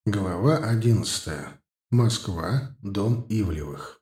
Глава 11. Москва. Дом Ивлевых.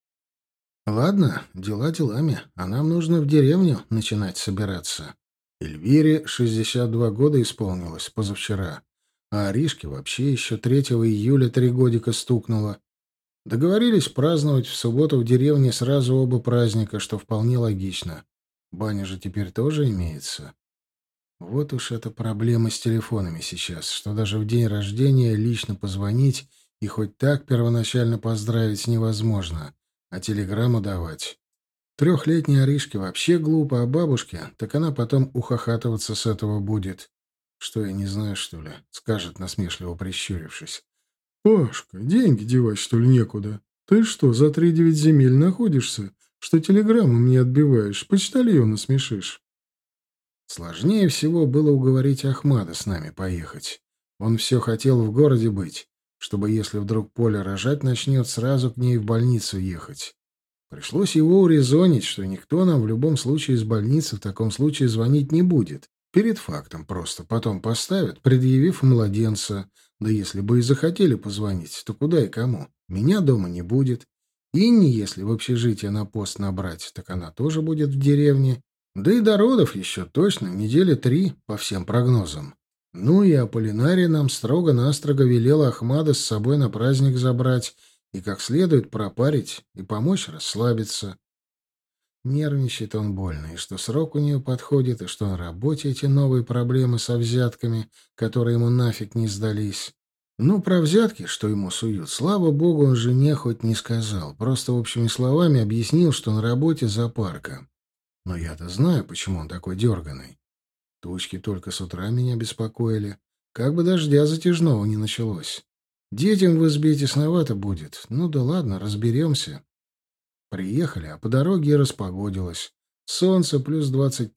Ладно, дела делами, а нам нужно в деревню начинать собираться. Эльвире 62 года исполнилось позавчера, а Аришке вообще еще 3 июля 3 годика стукнуло. Договорились праздновать в субботу в деревне сразу оба праздника, что вполне логично. Баня же теперь тоже имеется. Вот уж эта проблема с телефонами сейчас, что даже в день рождения лично позвонить и хоть так первоначально поздравить невозможно, а телеграмму давать. Трехлетней Аришке вообще глупо, а бабушке, так она потом ухахатываться с этого будет. Что, я не знаю, что ли? Скажет, насмешливо прищурившись. «Пашка, деньги девать, что ли, некуда? Ты что, за 3-9 земель находишься, что телеграмму мне отбиваешь, почтальона смешишь?» Сложнее всего было уговорить Ахмада с нами поехать. Он все хотел в городе быть, чтобы, если вдруг Поля рожать начнет, сразу к ней в больницу ехать. Пришлось его урезонить, что никто нам в любом случае из больницы в таком случае звонить не будет. Перед фактом просто потом поставят, предъявив младенца. Да если бы и захотели позвонить, то куда и кому? Меня дома не будет. Инне, если в общежитие на пост набрать, так она тоже будет в деревне. Да и до родов еще точно недели 3, по всем прогнозам. Ну и Аполлинарий нам строго-настрого велел Ахмада с собой на праздник забрать и как следует пропарить и помочь расслабиться. Нервничает он больно, и что срок у нее подходит, и что на работе эти новые проблемы со взятками, которые ему нафиг не сдались. Ну, про взятки, что ему суют, слава богу, он жене хоть не сказал, просто общими словами объяснил, что на работе запарка. Но я-то знаю, почему он такой дерганый. Тучки только с утра меня беспокоили. Как бы дождя затяжного не началось. Детям в избе тесновато будет. Ну да ладно, разберемся. Приехали, а по дороге и распогодилось. Солнце плюс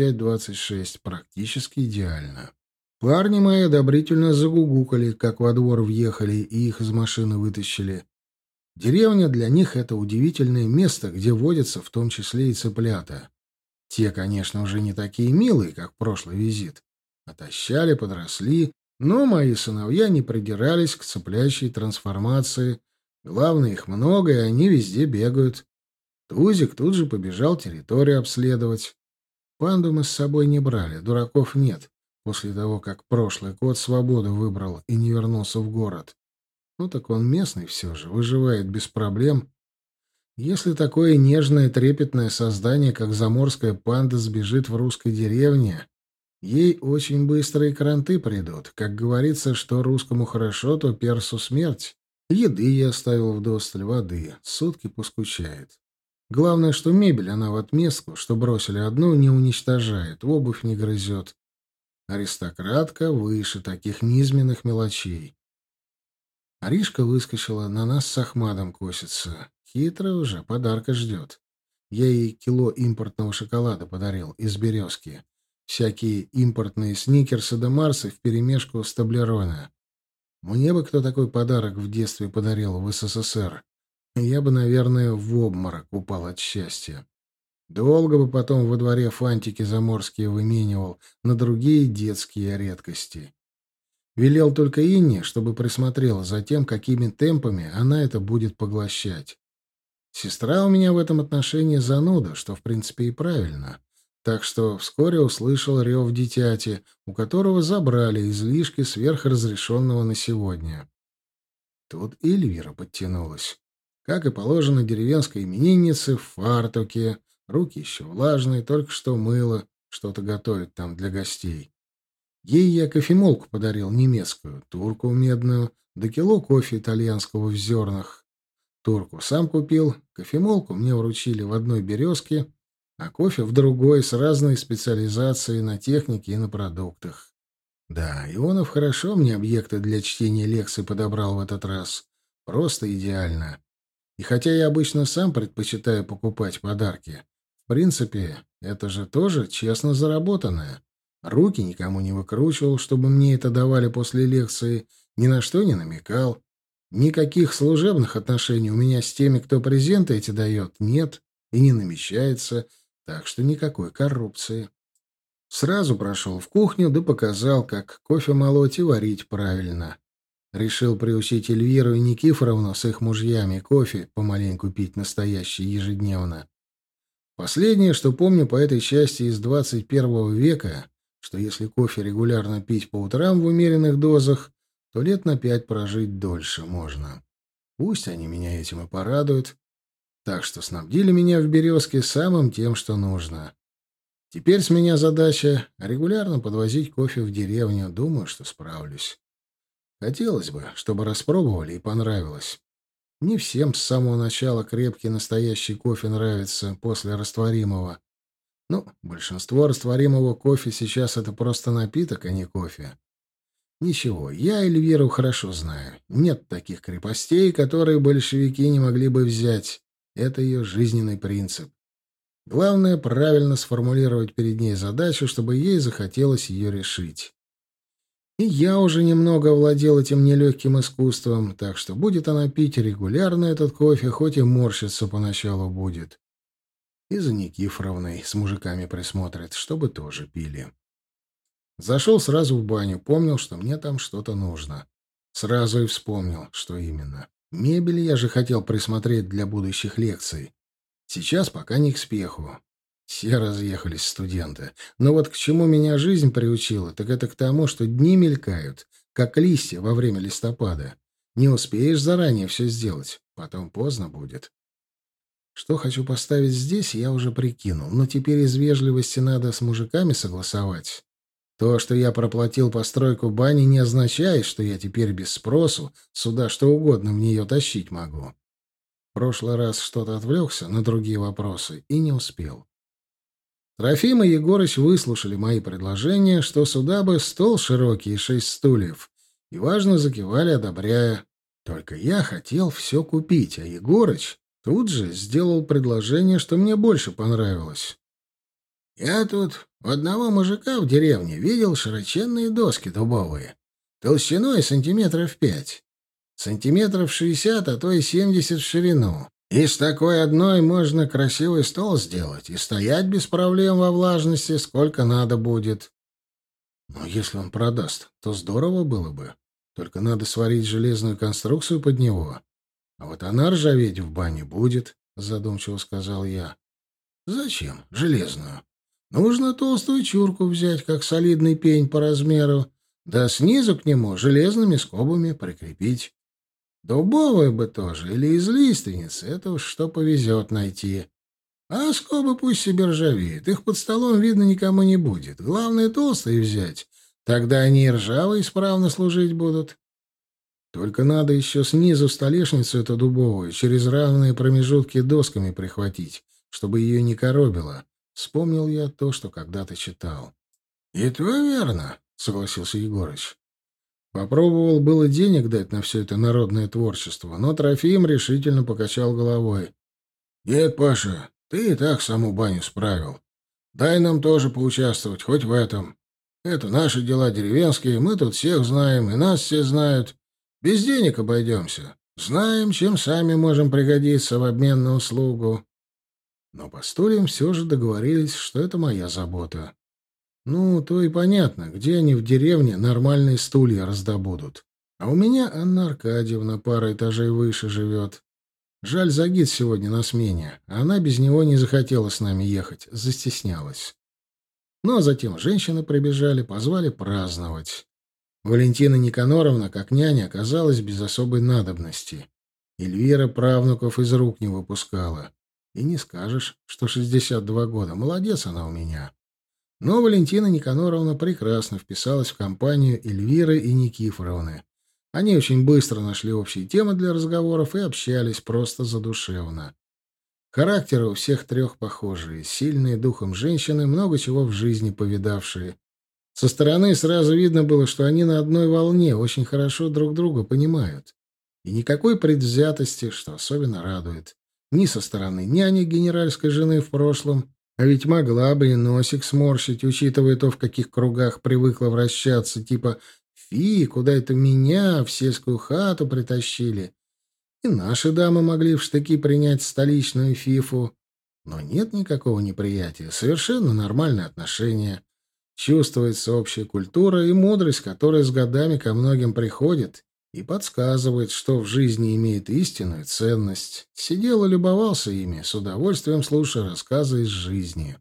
25-26, практически идеально. Парни мои одобрительно загугукали, как во двор въехали и их из машины вытащили. Деревня для них — это удивительное место, где водятся в том числе и цыплята. Те, конечно, уже не такие милые, как прошлый визит. Отощали, подросли, но мои сыновья не придирались к цыплящей трансформации. Главное, их много, и они везде бегают. Тузик тут же побежал территорию обследовать. Панду мы с собой не брали, дураков нет, после того, как прошлый кот свободу выбрал и не вернулся в город. Ну так он местный все же, выживает без проблем. Если такое нежное, трепетное создание, как заморская панда, сбежит в русской деревне, ей очень быстрые кранты придут. Как говорится, что русскому хорошо, то персу смерть. Еды я оставил вдосталь, воды. Сутки поскучает. Главное, что мебель она в отместку, что бросили одну, не уничтожает, обувь не грызет. Аристократка выше таких низменных мелочей. Аришка выскочила, на нас с Ахмадом косится. Хитрая уже, подарка ждет. Я ей кило импортного шоколада подарил из «Березки». Всякие импортные сникерсы да марсы вперемешку с Тоблерона. Мне бы кто такой подарок в детстве подарил в СССР. Я бы, наверное, в обморок упал от счастья. Долго бы потом во дворе фантики заморские выменивал на другие детские редкости. Велел только Инне, чтобы присмотрела за тем, какими темпами она это будет поглощать. Сестра у меня в этом отношении зануда, что, в принципе, и правильно. Так что вскоре услышал рев дитяти, у которого забрали излишки сверхразрешенного на сегодня. Тут и Эльвира подтянулась. Как и положено деревенской имениннице, в фартуке, руки еще влажные, только что мыло, что-то готовит там для гостей. Ей я кофемолку подарил немецкую, турку медную, да кило кофе итальянского в зернах. Турку сам купил, кофемолку мне вручили в одной «Березке», а кофе в другой с разной специализацией на технике и на продуктах. Да, Ионов хорошо мне объекты для чтения лекций подобрал в этот раз. Просто идеально. И хотя я обычно сам предпочитаю покупать подарки, в принципе, это же тоже честно заработанное. Руки никому не выкручивал, чтобы мне это давали после лекции, ни на что не намекал. Никаких служебных отношений у меня с теми, кто презенты эти дает, нет и не намечается, так что никакой коррупции. Сразу прошел в кухню, да показал, как кофе молоть и варить правильно. Решил приучить Эльвиру и Никифоровну с их мужьями кофе помаленьку пить настоящий ежедневно. Последнее, что помню по этой части из 21 века, что если кофе регулярно пить по утрам в умеренных дозах, то лет на 5 прожить дольше можно. Пусть они меня этим и порадуют. Так что снабдили меня в «Березке» самым тем, что нужно. Теперь с меня задача регулярно подвозить кофе в деревню. Думаю, что справлюсь. Хотелось бы, чтобы распробовали и понравилось. Не всем с самого начала крепкий настоящий кофе нравится после растворимого. Ну, большинство растворимого кофе сейчас это просто напиток, а не кофе. Ничего, я Эльвиру хорошо знаю. Нет таких крепостей, которые большевики не могли бы взять. Это ее жизненный принцип. Главное — правильно сформулировать перед ней задачу, чтобы ей захотелось ее решить. И я уже немного овладел этим нелегким искусством, так что будет она пить регулярно этот кофе, хоть и морщиться поначалу будет. И за Никифоровной с мужиками присмотрит, чтобы тоже пили. Зашел сразу в баню, помнил, что мне там что-то нужно. Сразу и вспомнил, что именно. Мебель я же хотел присмотреть для будущих лекций. Сейчас пока не к спеху. Все разъехались студенты. Но вот к чему меня жизнь приучила, так это к тому, что дни мелькают, как листья во время листопада. Не успеешь заранее все сделать, потом поздно будет. Что хочу поставить здесь, я уже прикинул, но теперь из вежливости надо с мужиками согласовать. То, что я проплатил постройку бани, не означает, что я теперь без спросу сюда что угодно в нее тащить могу. В прошлый раз что-то отвлекся на другие вопросы и не успел. Трофим и Егорыч выслушали мои предложения, что сюда бы стол широкий и 6 стульев, и важно закивали, одобряя. Только я хотел все купить, а Егорыч тут же сделал предложение, что мне больше понравилось. Я тут у одного мужика в деревне видел широченные доски дубовые, толщиной сантиметров 5, сантиметров 60, а то и 70 в ширину. Из такой одной можно красивый стол сделать и стоять без проблем во влажности сколько надо будет. Но если он продаст, то здорово было бы. Только надо сварить железную конструкцию под него. А вот она ржаветь в бане будет, задумчиво сказал я. Зачем железную? Нужно толстую чурку взять, как солидный пень по размеру, да снизу к нему железными скобами прикрепить. Дубовую бы тоже, или из лиственницы, это уж что повезет найти. А скобы пусть себе ржавеют, их под столом видно никому не будет. Главное, толстые взять, тогда они и ржавые исправно служить будут. Только надо еще снизу столешницу эту дубовую через равные промежутки досками прихватить, чтобы ее не коробило. Вспомнил я то, что когда-то читал. — И то верно, — согласился Егорыч. Попробовал было денег дать на все это народное творчество, но Трофим решительно покачал головой. — Нет, Паша, ты и так саму баню справил. Дай нам тоже поучаствовать, хоть в этом. Это наши дела деревенские, мы тут всех знаем, и нас все знают. Без денег обойдемся. Знаем, чем сами можем пригодиться в обмен на услугу. Но по стульям все же договорились, что это моя забота. Ну, то и понятно, где они в деревне нормальные стулья раздобудут. А у меня Анна Аркадьевна пара этажей выше живет. Жаль, Загид сегодня на смене, а она без него не захотела с нами ехать, застеснялась. Ну, а затем женщины прибежали, позвали праздновать. Валентина Никаноровна, как няня, оказалась без особой надобности. Эльвира правнуков из рук не выпускала. И не скажешь, что 62 года. Молодец она у меня. Но Валентина Никаноровна прекрасно вписалась в компанию Эльвиры и Никифоровны. Они очень быстро нашли общие темы для разговоров и общались просто задушевно. Характеры у всех трех похожие, сильные духом женщины, много чего в жизни повидавшие. Со стороны сразу видно было, что они на одной волне, очень хорошо друг друга понимают. И никакой предвзятости, что особенно радует. Ни со стороны няни генеральской жены в прошлом, а ведь могла бы и носик сморщить, учитывая то, в каких кругах привыкла вращаться, типа «Фи, куда это меня в сельскую хату притащили?» И наши дамы могли в штыки принять столичную фифу. Но нет никакого неприятия, совершенно нормальные отношения. Чувствуется общая культура и мудрость, которая с годами ко многим приходит и подсказывает, что в жизни имеет истинную ценность. Сидел и любовался ими, с удовольствием слушая рассказы из жизни.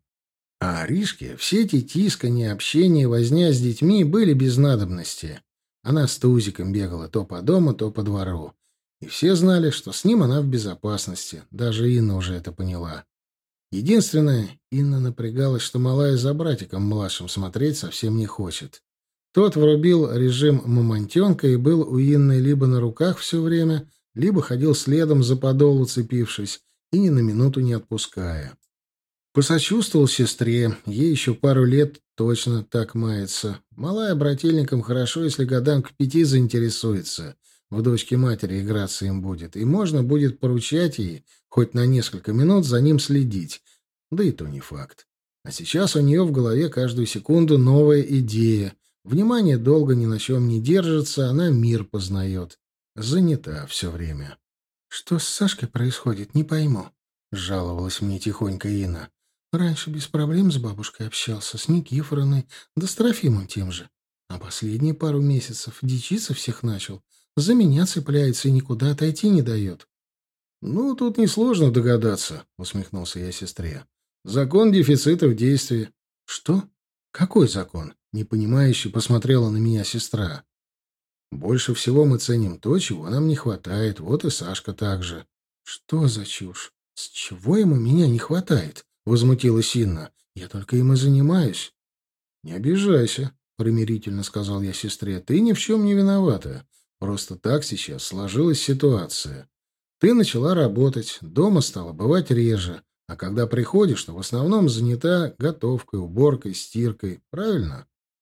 А Аришке все эти тискания, общение, возня с детьми были без надобности. Она с Тузиком бегала то по дому, то по двору. И все знали, что с ним она в безопасности. Даже Инна уже это поняла. Единственное, Инна напрягалась, что малая за братиком младшим смотреть совсем не хочет. Тот врубил режим мамонтенка и был у Инны либо на руках все время, либо ходил следом за подол, уцепившись, и ни на минуту не отпуская. Посочувствовал сестре, ей еще пару лет точно так мается. Малая брательникам хорошо, если годам к 5 заинтересуется. В дочке матери играться им будет, и можно будет поручать ей хоть на несколько минут за ним следить. Да и то не факт. А сейчас у нее в голове каждую секунду новая идея. Внимание долго ни на чем не держится, она мир познает. Занята все время. «Что с Сашкой происходит, не пойму», — жаловалась мне тихонько Инна. «Раньше без проблем с бабушкой общался, с Никифоровной, да с Трофимом тем же. А последние пару месяцев дичиться всех начал. За меня цепляется и никуда отойти не дает». «Ну, тут несложно догадаться», — усмехнулся я сестре. «Закон дефицита в действии». «Что? Какой закон?» — непонимающе посмотрела на меня сестра. «Больше всего мы ценим то, чего нам не хватает. Вот и Сашка так же». «Что за чушь? С чего ему меня не хватает?» — возмутилась Инна. «Я только им и занимаюсь». «Не обижайся», — примирительно сказал я сестре. «Ты ни в чем не виновата. Просто так сейчас сложилась ситуация. Ты начала работать, дома стала бывать реже, а когда приходишь, то в основном занята готовкой, уборкой, стиркой. Правильно?»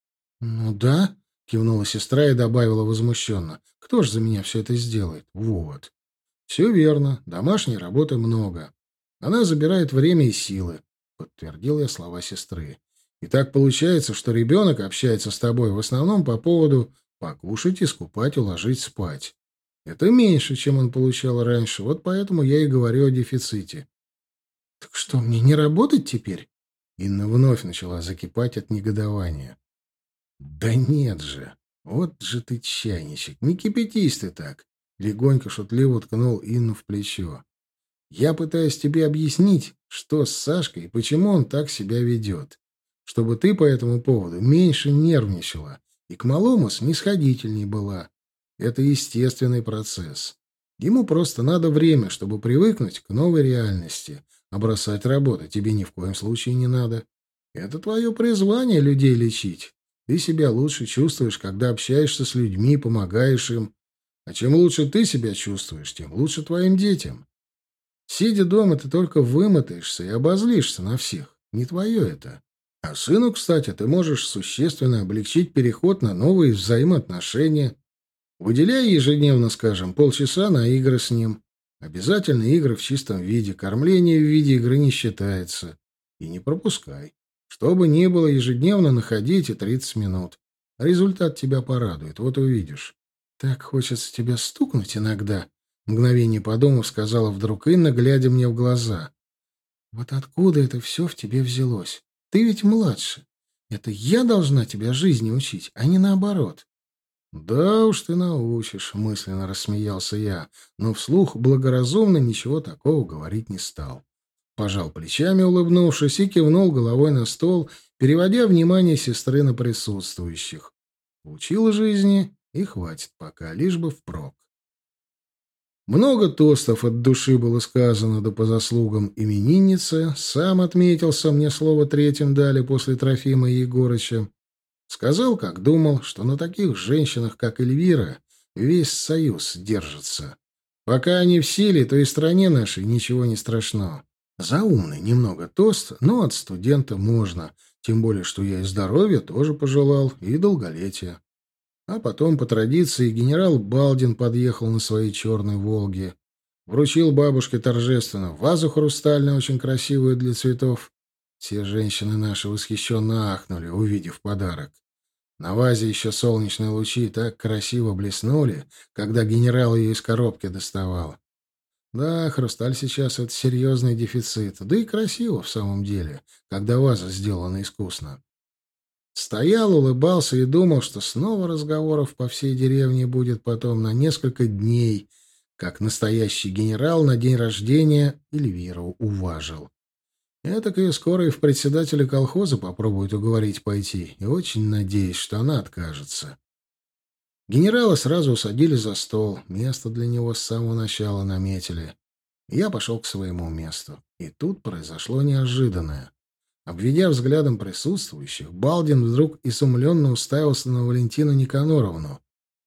«Ну да», — кивнула сестра и добавила возмущенно. «Кто ж за меня все это сделает?» «Вот». «Все верно. Домашней работы много. Она забирает время и силы», — подтвердил я слова сестры. «И так получается, что ребенок общается с тобой в основном по поводу покушать, искупать, уложить спать. Это меньше, чем он получал раньше, вот поэтому я и говорю о дефиците». «Так что, мне не работать теперь?» Инна вновь начала закипать от негодования. «Да нет же! Вот же ты чайничек! Не кипятись ты так!» Легонько шутливо ткнул Инну в плечо. «Я пытаюсь тебе объяснить, что с Сашкой и почему он так себя ведет. Чтобы ты по этому поводу меньше нервничала и к малому снисходительней была. Это естественный процесс. Ему просто надо время, чтобы привыкнуть к новой реальности, а бросать работу тебе ни в коем случае не надо. Это твое призвание людей лечить. Ты себя лучше чувствуешь, когда общаешься с людьми, помогаешь им. А чем лучше ты себя чувствуешь, тем лучше твоим детям. Сидя дома, ты только вымотаешься и обозлишься на всех. Не твое это. А сыну, кстати, ты можешь существенно облегчить переход на новые взаимоотношения. Выделяй ежедневно, скажем, полчаса на игры с ним. Обязательно игры в чистом виде, кормление в виде игры не считается. И не пропускай. Что бы ни было, ежедневно находите 30 минут. Результат тебя порадует, вот увидишь. Так хочется тебя стукнуть иногда, мгновение подумав, сказала вдруг Инна, глядя мне в глаза. Вот откуда это все в тебе взялось? Ты ведь младше. Это я должна тебя жизни учить, а не наоборот. «Да уж ты научишь», — мысленно рассмеялся я, но вслух благоразумно ничего такого говорить не стал. Пожал плечами, улыбнувшись, и кивнул головой на стол, переводя внимание сестры на присутствующих. Учил жизни, и хватит пока, лишь бы впрок. Много тостов от души было сказано, да по заслугам именинницы. Сам отметился, мне слово третьим дали после Трофима и Егорыча. Сказал, как думал, что на таких женщинах, как Эльвира, весь союз держится. Пока они в силе, то и стране нашей ничего не страшно. Заумный немного тост, но от студента можно, тем более, что я и здоровья тоже пожелал, и долголетия. А потом, по традиции, генерал Балдин подъехал на своей черной «Волге». Вручил бабушке торжественно вазу хрустальную, очень красивую для цветов. Все женщины наши восхищенно ахнули, увидев подарок. На вазе еще солнечные лучи так красиво блеснули, когда генерал ее из коробки доставал. Да, хрусталь сейчас — это серьезный дефицит, да и красиво в самом деле, когда ваза сделана искусно. Стоял, улыбался и думал, что снова разговоров по всей деревне будет потом на несколько дней, как настоящий генерал на день рождения Эльвиру уважил. Этак ее скоро и в председателя колхоза попробуют уговорить пойти, и очень надеюсь, что она откажется. Генерала сразу усадили за стол, место для него с самого начала наметили. Я пошел к своему месту. И тут произошло неожиданное. Обведя взглядом присутствующих, Балдин вдруг изумленно уставился на Валентину Никаноровну.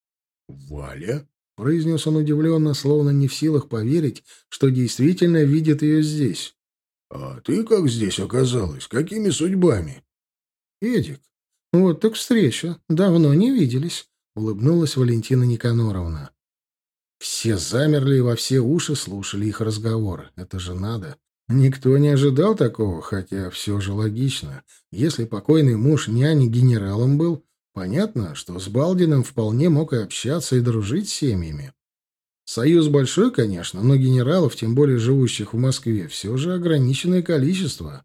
«Валя?» — произнес он удивленно, словно не в силах поверить, что действительно видит ее здесь. «А ты как здесь оказалась? Какими судьбами?» «Эдик, вот так встреча. Давно не виделись», — улыбнулась Валентина Никаноровна. Все замерли и во все уши слушали их разговор. Это же надо. Никто не ожидал такого, хотя все же логично. Если покойный муж няни генералом был, понятно, что с Балдиным вполне мог и общаться, и дружить с семьями. Союз большой, конечно, но генералов, тем более живущих в Москве, все же ограниченное количество.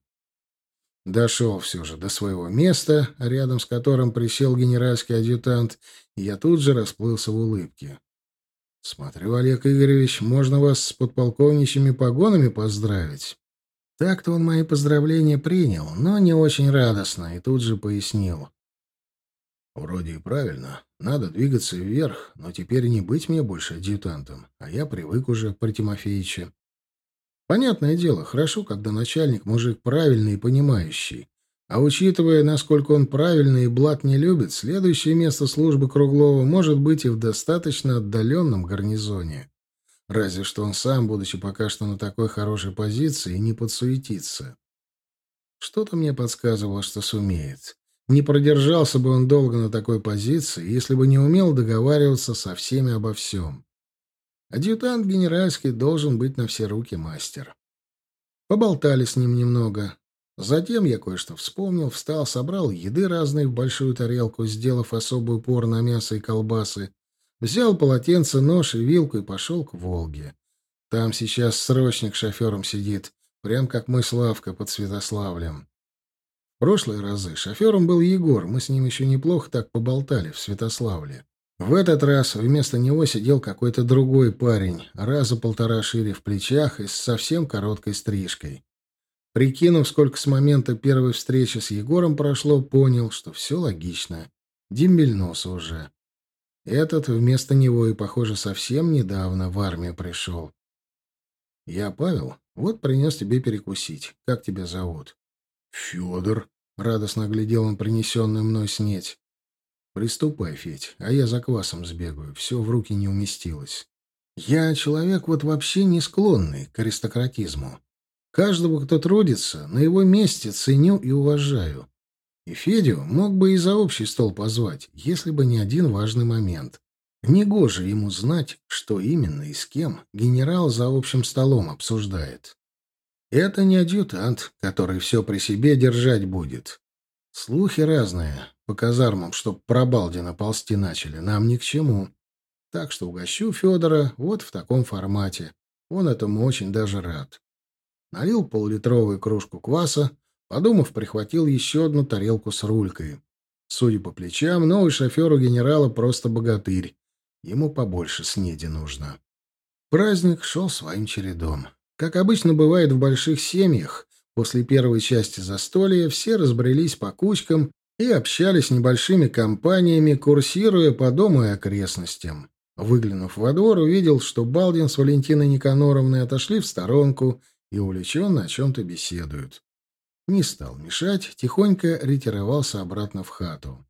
Дошел все же до своего места, рядом с которым присел генеральский адъютант, и я тут же расплылся в улыбке. «Смотрю, Олег Игоревич, можно вас с подполковничьими погонами поздравить». Так-то он мои поздравления принял, но не очень радостно, и тут же пояснил. «Вроде и правильно. Надо двигаться вверх, но теперь не быть мне больше адъютантом, а я привык уже при Тимофеиче. Понятное дело, хорошо, когда начальник мужик правильный и понимающий. А учитывая, насколько он правильный и блат не любит, следующее место службы Круглова может быть и в достаточно отдаленном гарнизоне. Разве что он сам, будучи пока что на такой хорошей позиции, не подсуетится. Что-то мне подсказывало, что сумеет. Не продержался бы он долго на такой позиции, если бы не умел договариваться со всеми обо всем. Адъютант генеральский должен быть на все руки мастер. Поболтали с ним немного. Затем я кое-что вспомнил, встал, собрал еды разной в большую тарелку, сделав особый упор на мясо и колбасы, взял полотенце, нож и вилку и пошел к Волге. Там сейчас срочник шофером сидит, прям как мой Славка под Святославлем. В прошлые разы шофером был Егор, мы с ним еще неплохо так поболтали в Святославле. В этот раз вместо него сидел какой-то другой парень, раза полтора шире в плечах и с совсем короткой стрижкой. Прикинув, сколько с момента первой встречи с Егором прошло, понял, что все логично. Дембельнулся уже. Этот вместо него и, похоже, совсем недавно в армию пришел. «Я Павел, вот принес тебе перекусить. Как тебя зовут?» «Федор», — радостно глядел он принесенную мной снеть. «Приступай, Федь, а я за квасом сбегаю. Все в руки не уместилось. Я человек вот вообще не склонный к аристократизму. Каждого, кто трудится, на его месте ценю и уважаю. И Федю мог бы и за общий стол позвать, если бы не один важный момент. Негоже ему знать, что именно и с кем генерал за общим столом обсуждает. Это не адъютант, который все при себе держать будет. Слухи разные по казармам, чтоб про Балдина ползти начали, нам ни к чему. Так что угощу Федора вот в таком формате. Он этому очень даже рад. Налил полулитровую кружку кваса, подумав, прихватил еще одну тарелку с рулькой. Судя по плечам, новый шофер у генерала просто богатырь. Ему побольше снеди нужно. Праздник шел своим чередом. Как обычно бывает в больших семьях, после первой части застолья все разбрелись по кучкам и общались небольшими компаниями, курсируя по дому и окрестностям. Выглянув во двор, увидел, что Балдин с Валентиной Никаноровной отошли в сторонку и увлеченно о чем-то беседуют. Не стал мешать, тихонько ретировался обратно в хату.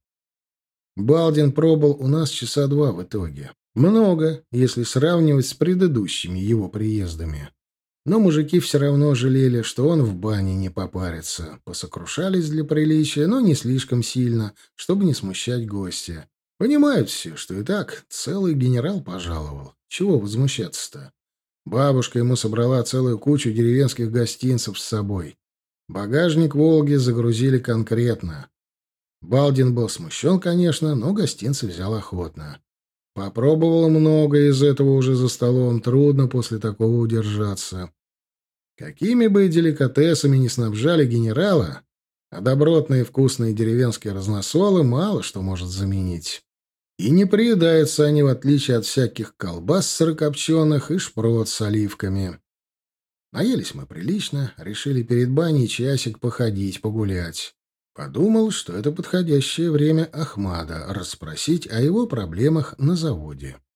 Балдин пробыл у нас часа два в итоге. Много, если сравнивать с предыдущими его приездами. Но мужики все равно жалели, что он в бане не попарится. Посокрушались для приличия, но не слишком сильно, чтобы не смущать гостя. Понимают все, что и так целый генерал пожаловал. Чего возмущаться-то? Бабушка ему собрала целую кучу деревенских гостинцев с собой. Багажник «Волги» загрузили конкретно. Балдин был смущен, конечно, но гостинцы взял охотно. Попробовал много из этого уже за столом, трудно после такого удержаться. Какими бы деликатесами ни снабжали генерала, А добротные вкусные деревенские разносолы мало что может заменить. И не приедаются они, в отличие от всяких колбас сырокопченых и шпрот с оливками. Наелись мы прилично, решили перед баней часик походить, погулять. Подумал, что это подходящее время Ахмада расспросить о его проблемах на заводе.